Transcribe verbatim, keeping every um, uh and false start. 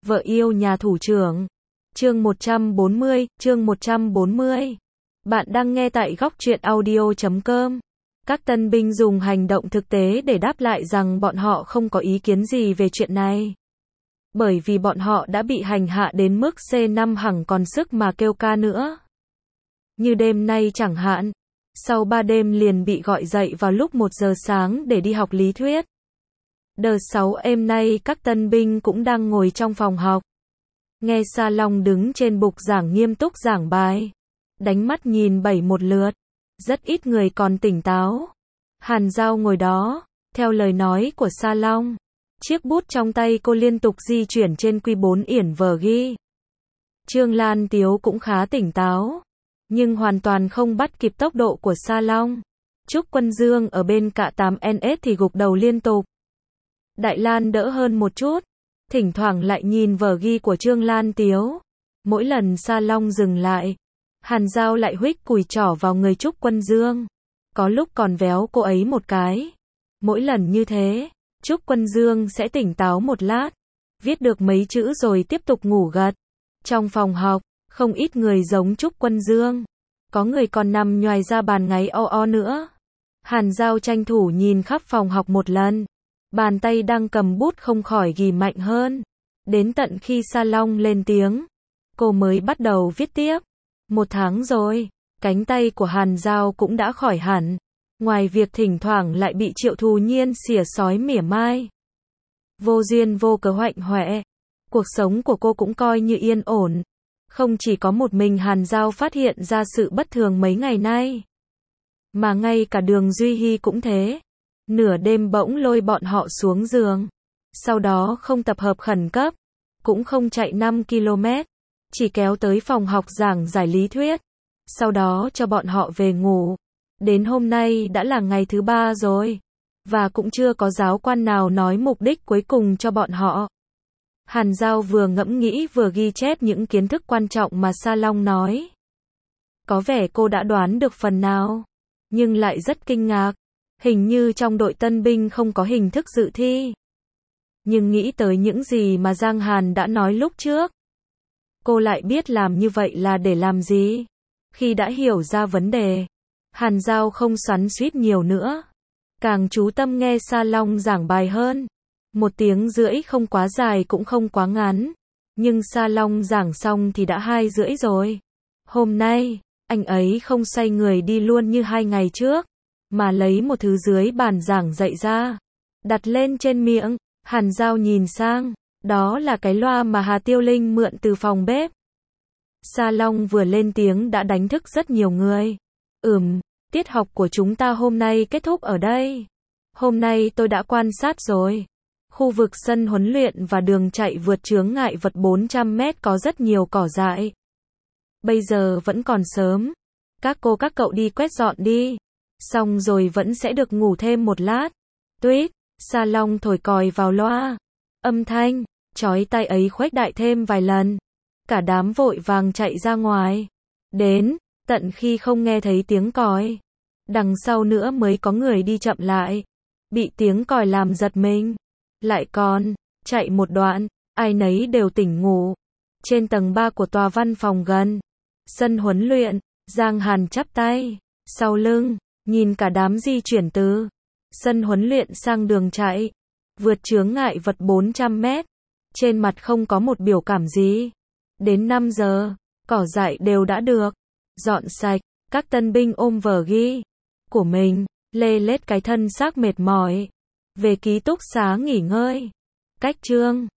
Vợ yêu nhà thủ trưởng. Chương một trăm bốn mươi, chương một trăm bốn mươi. Bạn đang nghe tại góc truyện audio chấm com. Các tân binh dùng hành động thực tế để đáp lại rằng bọn họ không có ý kiến gì về chuyện này. Bởi vì bọn họ đã bị hành hạ đến mức C năm hằng còn sức mà kêu ca nữa. Như đêm nay chẳng hạn, sau ba đêm liền bị gọi dậy vào lúc một giờ sáng để đi học lý thuyết. Đợt sáu êm nay các tân binh cũng đang ngồi trong phòng học. Nghe Sa Long đứng trên bục giảng nghiêm túc giảng bài. Đánh mắt nhìn bảy một lượt. Rất ít người còn tỉnh táo. Hàn Giao ngồi đó, theo lời nói của Sa Long. Chiếc bút trong tay cô liên tục di chuyển trên quy bốn yển vở ghi. Trương Lan Tiếu cũng khá tỉnh táo, nhưng hoàn toàn không bắt kịp tốc độ của Sa Long. Trúc Quân Dương ở bên cạ tám N S thì gục đầu liên tục. Đại Lan đỡ hơn một chút, thỉnh thoảng lại nhìn vở ghi của Trương Lan Tiếu. Mỗi lần Sa Long dừng lại, Hàn Giao lại huých cùi trỏ vào người Trúc Quân Dương. Có lúc còn véo cô ấy một cái. Mỗi lần như thế, Trúc Quân Dương sẽ tỉnh táo một lát, viết được mấy chữ rồi tiếp tục ngủ gật. Trong phòng học, không ít người giống Trúc Quân Dương. Có người còn nằm nhoài ra bàn ngáy o o nữa. Hàn Giao tranh thủ nhìn khắp phòng học một lần. Bàn tay đang cầm bút không khỏi ghi mạnh hơn. Đến tận khi Sa Long lên tiếng, cô mới bắt đầu viết tiếp. Một tháng rồi, cánh tay của Hàn Giao cũng đã khỏi hẳn. Ngoài việc thỉnh thoảng lại bị Triệu Thù Nhiên xỉa xói mỉa mai. Vô duyên vô cớ hoạnh hoẹ. Cuộc sống của cô cũng coi như yên ổn. Không chỉ có một mình Hàn Giao phát hiện ra sự bất thường mấy ngày nay, mà ngay cả Đường Duy Hy cũng thế. Nửa đêm bỗng lôi bọn họ xuống giường. Sau đó không tập hợp khẩn cấp, cũng không chạy năm ki lô mét, chỉ kéo tới phòng học giảng giải lý thuyết. Sau đó cho bọn họ về ngủ. Đến hôm nay đã là ngày thứ ba rồi, và cũng chưa có giáo quan nào nói mục đích cuối cùng cho bọn họ. Hàn Giao vừa ngẫm nghĩ vừa ghi chép những kiến thức quan trọng mà Sa Long nói. Có vẻ cô đã đoán được phần nào, nhưng lại rất kinh ngạc. Hình như trong đội tân binh không có hình thức dự thi. Nhưng nghĩ tới những gì mà Giang Hàn đã nói lúc trước, cô lại biết làm như vậy là để làm gì. Khi đã hiểu ra vấn đề, Hàn Giao không xoắn xuýt nhiều nữa, càng chú tâm nghe Sa Long giảng bài hơn. Một tiếng rưỡi không quá dài cũng không quá ngắn, nhưng Sa Long giảng xong thì đã hai rưỡi rồi. Hôm nay, anh ấy không xoay người đi luôn như hai ngày trước, mà lấy một thứ dưới bàn giảng dạy ra, đặt lên trên miệng. Hàn Giao nhìn sang, đó là cái loa mà Hà Tiêu Linh mượn từ phòng bếp. Sa Long vừa lên tiếng đã đánh thức rất nhiều người. Ừm, tiết học của chúng ta hôm nay kết thúc ở đây. Hôm nay tôi đã quan sát rồi. Khu vực sân huấn luyện và đường chạy vượt chướng ngại vật bốn trăm mét có rất nhiều cỏ dại. Bây giờ vẫn còn sớm. Các cô các cậu đi quét dọn đi. Xong rồi vẫn sẽ được ngủ thêm một lát. Tuyết, Sa Long thổi còi vào loa. Âm thanh chói tai ấy khuếch đại thêm vài lần. Cả đám vội vàng chạy ra ngoài. Đến tận khi không nghe thấy tiếng còi, đằng sau nữa mới có người đi chậm lại. Bị tiếng còi làm giật mình. Lại còn chạy một đoạn, ai nấy đều tỉnh ngủ. Trên tầng ba của tòa văn phòng gần sân huấn luyện, Giang Hàn chắp tay sau lưng, nhìn cả đám di chuyển từ sân huấn luyện sang đường chạy vượt chướng ngại vật bốn trăm mét. Trên mặt không có một biểu cảm gì. Đến năm giờ, cỏ dại đều đã được dọn sạch. Các tân binh ôm vở ghi của mình, lê lết cái thân xác mệt mỏi, về ký túc xá nghỉ ngơi. Cách chương